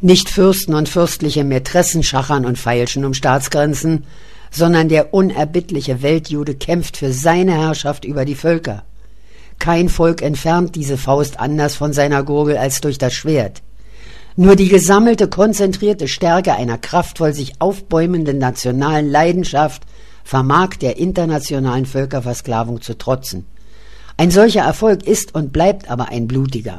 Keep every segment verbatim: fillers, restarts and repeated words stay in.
Nicht Fürsten und fürstliche Mätressen schachern und feilschen um Staatsgrenzen, sondern der unerbittliche Weltjude kämpft für seine Herrschaft über die Völker. Kein Volk entfernt diese Faust anders von seiner Gurgel als durch das Schwert. Nur die gesammelte, konzentrierte Stärke einer kraftvoll sich aufbäumenden nationalen Leidenschaft vermag der internationalen Völkerversklavung zu trotzen. Ein solcher Erfolg ist und bleibt aber ein blutiger.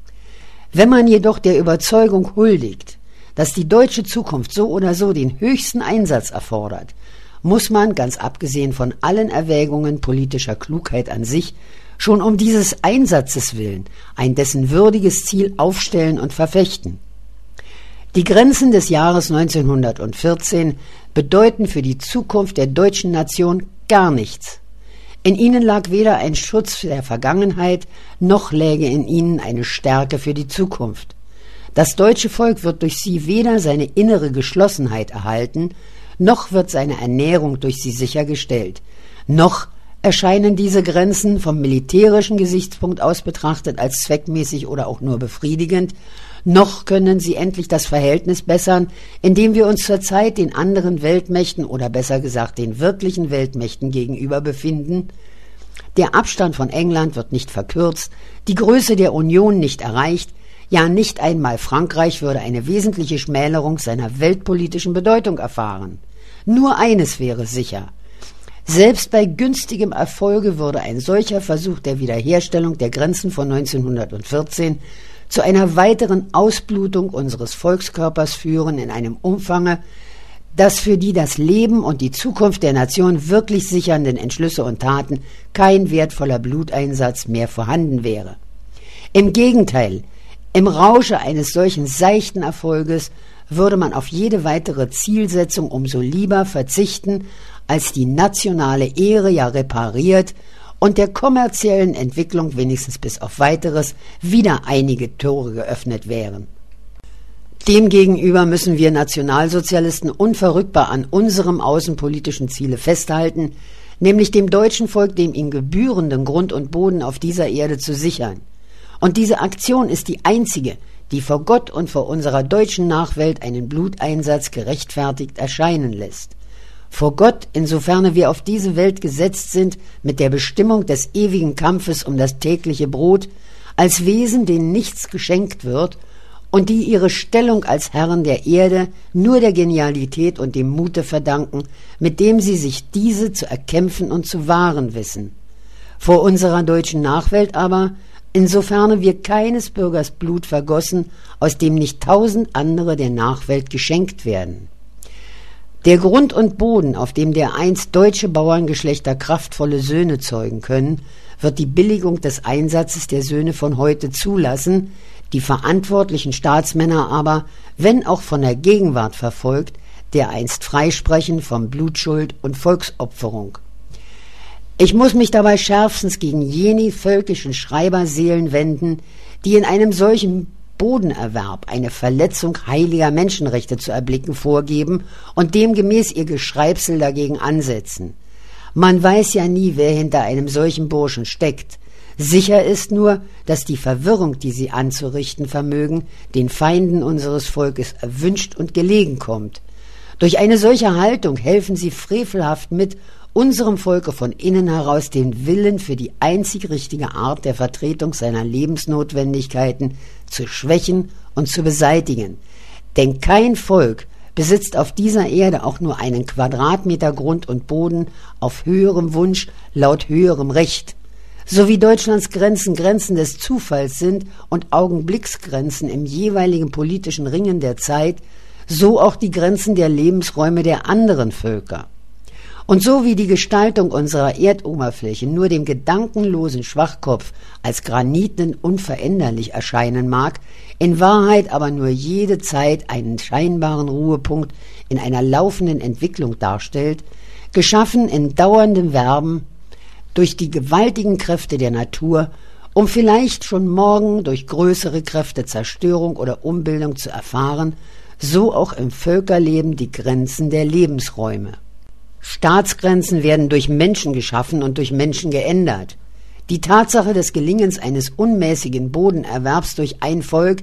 Wenn man jedoch der Überzeugung huldigt, dass die deutsche Zukunft so oder so den höchsten Einsatz erfordert, muss man, ganz abgesehen von allen Erwägungen politischer Klugheit an sich, schon um dieses Einsatzes willen ein dessen würdiges Ziel aufstellen und verfechten. Die Grenzen des Jahres neunzehnhundertvierzehn bedeuten für die Zukunft der deutschen Nation gar nichts. In ihnen lag weder ein Schutz der Vergangenheit, noch läge in ihnen eine Stärke für die Zukunft. Das deutsche Volk wird durch sie weder seine innere Geschlossenheit erhalten, noch wird seine Ernährung durch sie sichergestellt, noch erscheinen diese Grenzen vom militärischen Gesichtspunkt aus betrachtet als zweckmäßig oder auch nur befriedigend, noch können sie endlich das Verhältnis bessern, indem wir uns zurzeit den anderen Weltmächten oder besser gesagt den wirklichen Weltmächten gegenüber befinden. Der Abstand von England wird nicht verkürzt, die Größe der Union nicht erreicht, ja nicht einmal Frankreich würde eine wesentliche Schmälerung seiner weltpolitischen Bedeutung erfahren. Nur eines wäre sicher: Selbst bei günstigem Erfolge würde ein solcher Versuch der Wiederherstellung der Grenzen von neunzehnhundertvierzehn zu einer weiteren Ausblutung unseres Volkskörpers führen in einem Umfange, dass für die das Leben und die Zukunft der Nation wirklich sichernden Entschlüsse und Taten kein wertvoller Bluteinsatz mehr vorhanden wäre. Im Gegenteil, im Rausche eines solchen seichten Erfolges würde man auf jede weitere Zielsetzung umso lieber verzichten, als die nationale Ehre ja repariert und der kommerziellen Entwicklung wenigstens bis auf Weiteres wieder einige Tore geöffnet wären. Demgegenüber müssen wir Nationalsozialisten unverrückbar an unserem außenpolitischen Ziele festhalten, nämlich dem deutschen Volk dem ihm gebührenden Grund und Boden auf dieser Erde zu sichern. Und diese Aktion ist die einzige, die vor Gott und vor unserer deutschen Nachwelt einen Bluteinsatz gerechtfertigt erscheinen lässt. Vor Gott, insofern wir auf diese Welt gesetzt sind, mit der Bestimmung des ewigen Kampfes um das tägliche Brot, als Wesen, denen nichts geschenkt wird und die ihre Stellung als Herren der Erde nur der Genialität und dem Mute verdanken, mit dem sie sich diese zu erkämpfen und zu wahren wissen. Vor unserer deutschen Nachwelt aber, insofern wir keines Bürgers Blut vergossen, aus dem nicht tausend andere der Nachwelt geschenkt werden. Der Grund und Boden, auf dem dereinst deutsche Bauerngeschlechter kraftvolle Söhne zeugen können, wird die Billigung des Einsatzes der Söhne von heute zulassen, die verantwortlichen Staatsmänner aber, wenn auch von der Gegenwart verfolgt, dereinst freisprechen von Blutschuld und Volksopferung. Ich muss mich dabei schärfstens gegen jene völkischen Schreiberseelen wenden, die in einem solchen Bodenerwerb eine Verletzung heiliger Menschenrechte zu erblicken vorgeben und demgemäß ihr Geschreibsel dagegen ansetzen. Man weiß ja nie, wer hinter einem solchen Burschen steckt. Sicher ist nur, dass die Verwirrung, die sie anzurichten vermögen, den Feinden unseres Volkes erwünscht und gelegen kommt. Durch eine solche Haltung helfen sie frevelhaft mit, unserem Volke von innen heraus den Willen für die einzig richtige Art der Vertretung seiner Lebensnotwendigkeiten zu schwächen und zu beseitigen. Denn kein Volk besitzt auf dieser Erde auch nur einen Quadratmeter Grund und Boden auf höherem Wunsch, laut höherem Recht. So wie Deutschlands Grenzen Grenzen des Zufalls sind und Augenblicksgrenzen im jeweiligen politischen Ringen der Zeit, so auch die Grenzen der Lebensräume der anderen Völker. Und so wie die Gestaltung unserer Erdoberfläche nur dem gedankenlosen Schwachkopf als granitnen unveränderlich erscheinen mag, in Wahrheit aber nur jede Zeit einen scheinbaren Ruhepunkt in einer laufenden Entwicklung darstellt, geschaffen in dauerndem Werben durch die gewaltigen Kräfte der Natur, um vielleicht schon morgen durch größere Kräfte Zerstörung oder Umbildung zu erfahren, so auch im Völkerleben die Grenzen der Lebensräume. Staatsgrenzen werden durch Menschen geschaffen und durch Menschen geändert. Die Tatsache des Gelingens eines unmäßigen Bodenerwerbs durch ein Volk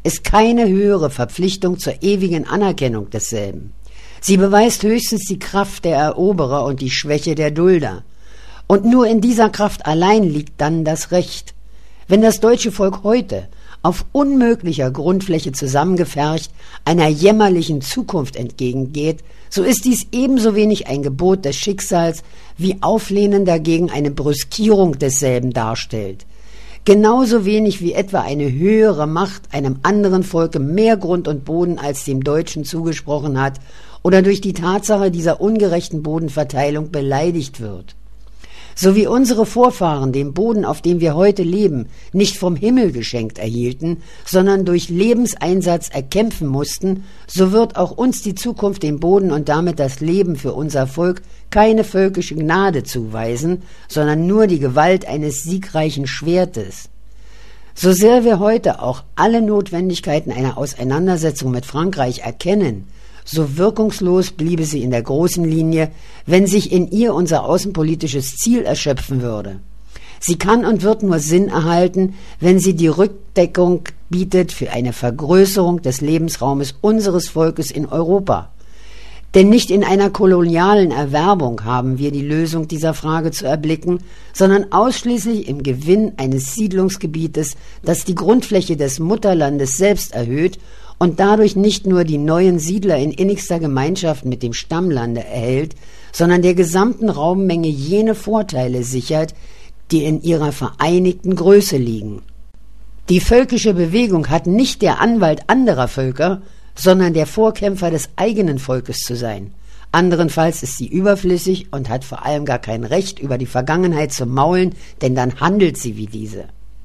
ist keine höhere Verpflichtung zur ewigen Anerkennung desselben. Sie beweist höchstens die Kraft der Eroberer und die Schwäche der Dulder. Und nur in dieser Kraft allein liegt dann das Recht. Wenn das deutsche Volk heute auf unmöglicher Grundfläche zusammengefercht einer jämmerlichen Zukunft entgegengeht, so ist dies ebenso wenig ein Gebot des Schicksals, wie Auflehnen dagegen eine Brüskierung desselben darstellt. Genauso wenig wie etwa eine höhere Macht einem anderen Volke mehr Grund und Boden als dem Deutschen zugesprochen hat oder durch die Tatsache dieser ungerechten Bodenverteilung beleidigt wird. So wie unsere Vorfahren den Boden, auf dem wir heute leben, nicht vom Himmel geschenkt erhielten, sondern durch Lebenseinsatz erkämpfen mussten, so wird auch uns die Zukunft den Boden und damit das Leben für unser Volk keine völkische Gnade zuweisen, sondern nur die Gewalt eines siegreichen Schwertes. So sehr wir heute auch alle Notwendigkeiten einer Auseinandersetzung mit Frankreich erkennen, so wirkungslos bliebe sie in der großen Linie, wenn sich in ihr unser außenpolitisches Ziel erschöpfen würde. Sie kann und wird nur Sinn erhalten, wenn sie die Rückdeckung bietet für eine Vergrößerung des Lebensraumes unseres Volkes in Europa. Denn nicht in einer kolonialen Erwerbung haben wir die Lösung dieser Frage zu erblicken, sondern ausschließlich im Gewinn eines Siedlungsgebietes, das die Grundfläche des Mutterlandes selbst erhöht und dadurch nicht nur die neuen Siedler in innigster Gemeinschaft mit dem Stammlande erhält, sondern der gesamten Raummenge jene Vorteile sichert, die in ihrer vereinigten Größe liegen. Die völkische Bewegung hat nicht der Anwalt anderer Völker, sondern der Vorkämpfer des eigenen Volkes zu sein. Anderenfalls ist sie überflüssig und hat vor allem gar kein Recht, über die Vergangenheit zu maulen, denn dann handelt sie wie diese.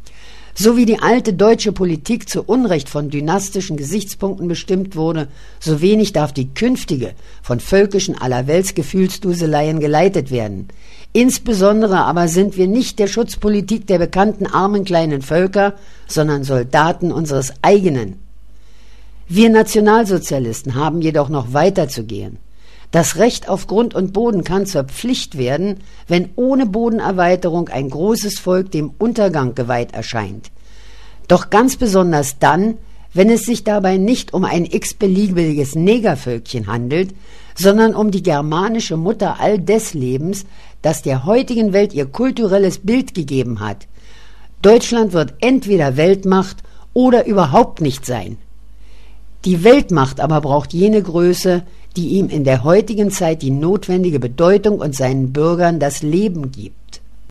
So wie die alte deutsche Politik zu Unrecht von dynastischen Gesichtspunkten bestimmt wurde, so wenig darf die künftige von völkischen Allerweltsgefühlsduseleien geleitet werden. Insbesondere aber sind wir nicht der Schutzpolitik der bekannten armen kleinen Völker, sondern Soldaten unseres eigenen. Wir Nationalsozialisten haben jedoch noch weiter zu gehen. Das Recht auf Grund und Boden kann zur Pflicht werden, wenn ohne Bodenerweiterung ein großes Volk dem Untergang geweiht erscheint. Doch ganz besonders dann, wenn es sich dabei nicht um ein x-beliebiges Negervölkchen handelt, sondern um die germanische Mutter all des Lebens, das der heutigen Welt ihr kulturelles Bild gegeben hat. Deutschland wird entweder Weltmacht oder überhaupt nicht sein. Die Weltmacht aber braucht jene Größe, die ihm in der heutigen Zeit die notwendige Bedeutung und seinen Bürgern das Leben gibt.